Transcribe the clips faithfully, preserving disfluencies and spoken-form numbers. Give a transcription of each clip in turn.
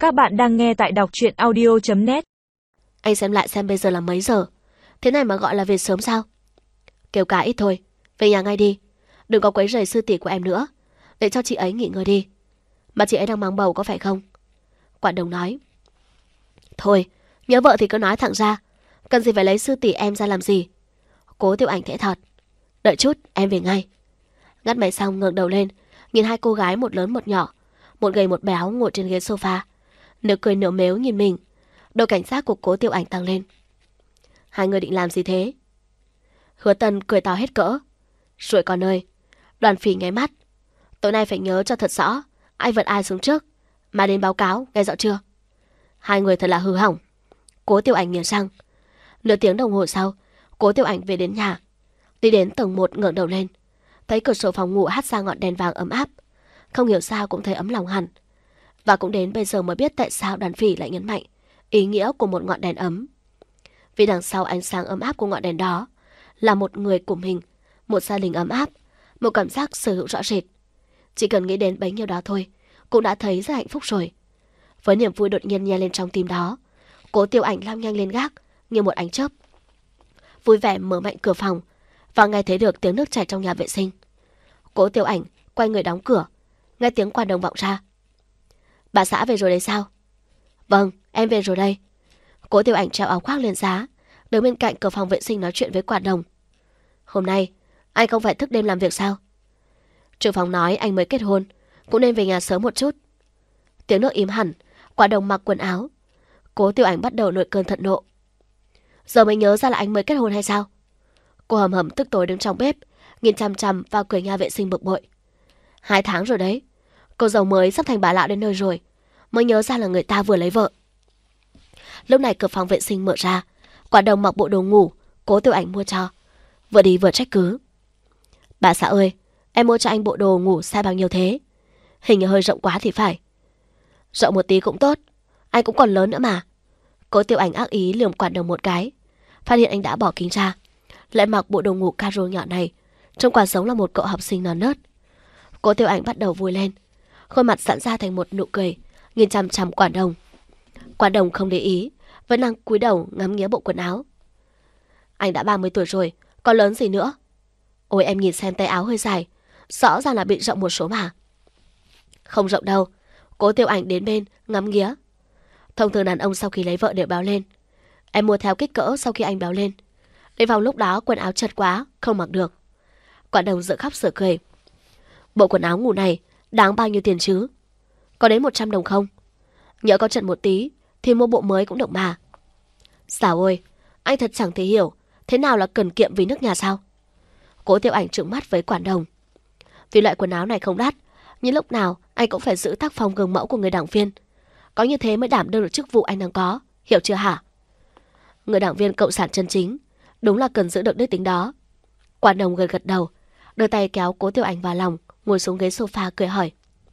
Các bạn đang nghe tại đọc truyện audio chấm net. Anh xem lại xem bây giờ là mấy giờ. Thế này mà gọi là về sớm sao? Kêu cả ít thôi. Về nhà ngay đi. Đừng có quấy rầy sư tỷ của em nữa. Để cho chị ấy nghỉ ngơi đi. Mà chị ấy đang mang bầu có phải không? Quản đồng nói. Thôi, nhớ vợ thì cứ nói thẳng ra. Cần gì phải lấy sư tỷ em ra làm gì? Cố Tiểu Ảnh thẽ thọt. Đợi chút, em về ngay. Ngắt máy xong ngẩng đầu lên, nhìn hai cô gái một lớn một nhỏ, một gầy một béo ngồi trên ghế sofa. Nửa cười nửa mếu nhìn mình. Độ cảnh giác của Cố Tiểu Ảnh tăng lên. Hai người định làm gì thế? Hứa Tân cười to hết cỡ. Rồi con ơi. Đoàn Phỉ nháy mắt. Tối nay phải nhớ cho thật rõ ai vượt ai xuống trước, mà đến báo cáo, nghe rõ chưa? Hai người thật là hư hỏng. Cố Tiểu Ảnh nghiến răng. Nửa tiếng đồng hồ sau, Cố Tiểu Ảnh về đến nhà. Đi đến tầng một ngẩng đầu lên, thấy cửa sổ phòng ngủ hắt ra ngọn đèn vàng ấm áp. Không hiểu sao cũng thấy ấm lòng hẳn. Và cũng đến bây giờ mới biết tại sao Đoàn Phỉ lại nhấn mạnh ý nghĩa của một ngọn đèn ấm. Vì đằng sau ánh sáng ấm áp của ngọn đèn đó là một người của mình, một gia đình ấm áp, một cảm giác sở hữu rõ rệt. Chỉ cần nghĩ đến bấy nhiêu đó thôi cũng đã thấy rất hạnh phúc rồi. Với niềm vui đột nhiên nhen lên trong tim đó, Cố Tiểu Ảnh lao nhanh lên gác như một ánh chớp, vui vẻ mở mạnh cửa phòng và nghe thấy được tiếng nước chảy trong nhà vệ sinh. Cố Tiểu Ảnh quay người đóng cửa, nghe tiếng quan đồng vọng ra. Bà xã về rồi đấy sao? Vâng, em về rồi đây. Cố Tiểu Ảnh treo áo khoác lên giá, đứng bên cạnh cửa phòng vệ sinh nói chuyện với quản đồng. Hôm nay anh không phải thức đêm làm việc sao? Trưởng phòng nói anh mới kết hôn, cũng nên về nhà sớm một chút. Tiếng nước im hẳn, quản đồng mặc quần áo. Cố Tiểu Ảnh bắt đầu nổi cơn thận nộ. Giờ mới nhớ ra là anh mới kết hôn hay sao? Cô hầm hầm tức tối đứng trong bếp, nhìn chằm chằm vào cửa nhà vệ sinh bực bội. Hai tháng rồi đấy, cô dâu mới sắp thành bà lão đến nơi rồi, mới nhớ ra là người ta vừa lấy vợ. Lúc này cửa phòng vệ sinh mở ra, quản đồng mặc bộ đồ ngủ Cố Tiểu Ảnh mua cho, vừa đi vừa trách cứ. Bà xã ơi, em mua cho anh bộ đồ ngủ size bao nhiêu thế? Hình như hơi rộng quá thì phải. Rộng một tí cũng tốt, anh cũng còn lớn nữa mà. Cố Tiểu Ảnh ác ý lườm quản đồng một cái, phát hiện anh đã bỏ kính ra, lại mặc bộ đồ ngủ caro nhỏ này, trông quả giống là một cậu học sinh non nớt. Cố Tiểu Ảnh bắt đầu vui lên, khuôn mặt giãn ra thành một nụ cười, nhìn chằm chằm quản đồng. Quản đồng không để ý, vẫn đang cúi đầu ngắm nghía bộ quần áo. Anh đã ba mươi tuổi rồi, còn lớn gì nữa? Ôi em nhìn xem tay áo hơi dài, rõ ràng là bị rộng một số mà. Không rộng đâu. Cố Tiểu Ảnh đến bên ngắm nghía. Thông thường đàn ông sau khi lấy vợ đều béo lên. Em mua theo kích cỡ sau khi anh béo lên. Đến vào lúc đó quần áo chật quá, không mặc được. Quản đồng dở khóc dở cười. Bộ quần áo ngủ này đáng bao nhiêu tiền chứ? Có đến một trăm đồng không? Nhỡ có chật một tí thì mua bộ mới cũng được mà. Dạo ơi, anh thật chẳng thể hiểu thế nào là cần kiệm vì nước nhà sao? Cố Tiểu Ảnh trợn mắt với quản đồng. Vì loại quần áo này không đắt, nhưng lúc nào anh cũng phải giữ tác phong gương mẫu của người đảng viên. Có như thế mới đảm đương được chức vụ anh đang có, hiểu chưa hả? Người đảng viên cộng sản chân chính đúng là cần giữ được đức tính đó. Quản đồng gật gật đầu, đưa tay kéo Cố Tiểu Ảnh vào lòng, ngồi xuống ghế sofa cười hỏi.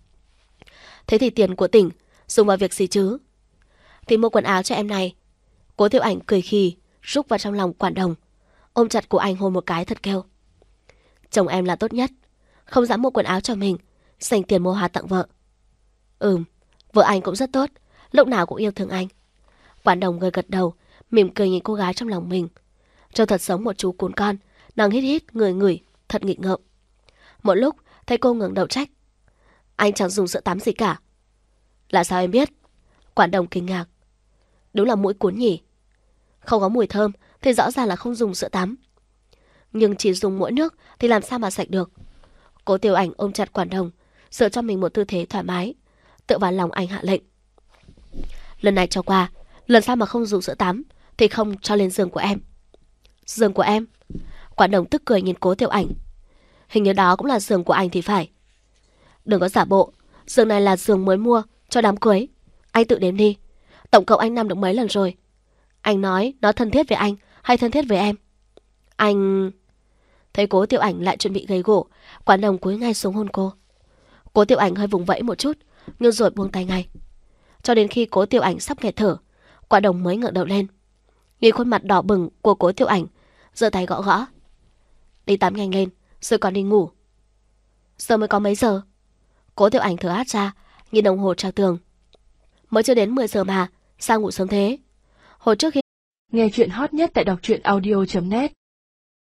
Thế thì tiền của tỉnh dùng vào việc gì chứ? Thì mua quần áo cho em này. Cố Tiểu Ảnh cười khì, rúc vào trong lòng quản đồng, ôm chặt cổ anh hôn một cái thật kêu. Chồng em là tốt nhất, không dám mua quần áo cho mình, dành tiền mua hoa tặng vợ. Ừm, vợ anh cũng rất tốt, lúc nào cũng yêu thương anh. Quản đồng gật gật đầu, mỉm cười nhìn cô gái trong lòng mình. Trông thật giống một chú cún con, nàng hít hít ngửi ngửi, thật nghịch ngợm. Một lúc thấy cô ngẩng đầu trách. Anh chẳng dùng sữa tắm gì cả. Là sao em biết? Quản đồng kinh ngạc. Đúng là mũi cún nhỉ. Không có mùi thơm thì rõ ràng là không dùng sữa tắm. Nhưng chỉ dùng mỗi nước thì làm sao mà sạch được. Cố Tiểu Ảnh ôm chặt quản đồng, sửa cho mình một tư thế thoải mái, tựa vào lòng anh hạ lệnh. Lần này cho qua, lần sau mà không dùng sữa tắm thì không cho lên giường của em. Giường của em? Quản đồng tức cười nhìn Cố Tiểu Ảnh. Hình như đó cũng là giường của anh thì phải. Đừng có giả bộ, giường này là giường mới mua cho đám cưới. Anh tự đếm đi, tổng cộng anh nằm được mấy lần rồi? Anh nói nó thân thiết với anh hay thân thiết với em? Anh... Thấy Cố Tiểu Ảnh lại chuẩn bị gây gổ, quản đồng cúi ngay xuống hôn cô. Cố Tiểu Ảnh hơi vùng vẫy một chút, nhưng rồi buông tay ngay. Cho đến khi Cố Tiểu Ảnh sắp nghẹt thở, quản đồng mới ngẩng đầu lên, nhìn khuôn mặt đỏ bừng của Cố Tiểu Ảnh, giơ tay gõ gõ. Đi tắm nhanh lên, rồi còn đi ngủ. Giờ mới có mấy giờ? Cố Tiểu Ảnh thở hắt ra, nhìn đồng hồ treo tường. Mới chưa đến mười giờ mà, sao ngủ sớm thế? Hồi trước khi Nghe chuyện hot nhất tại đọc truyện audio chấm net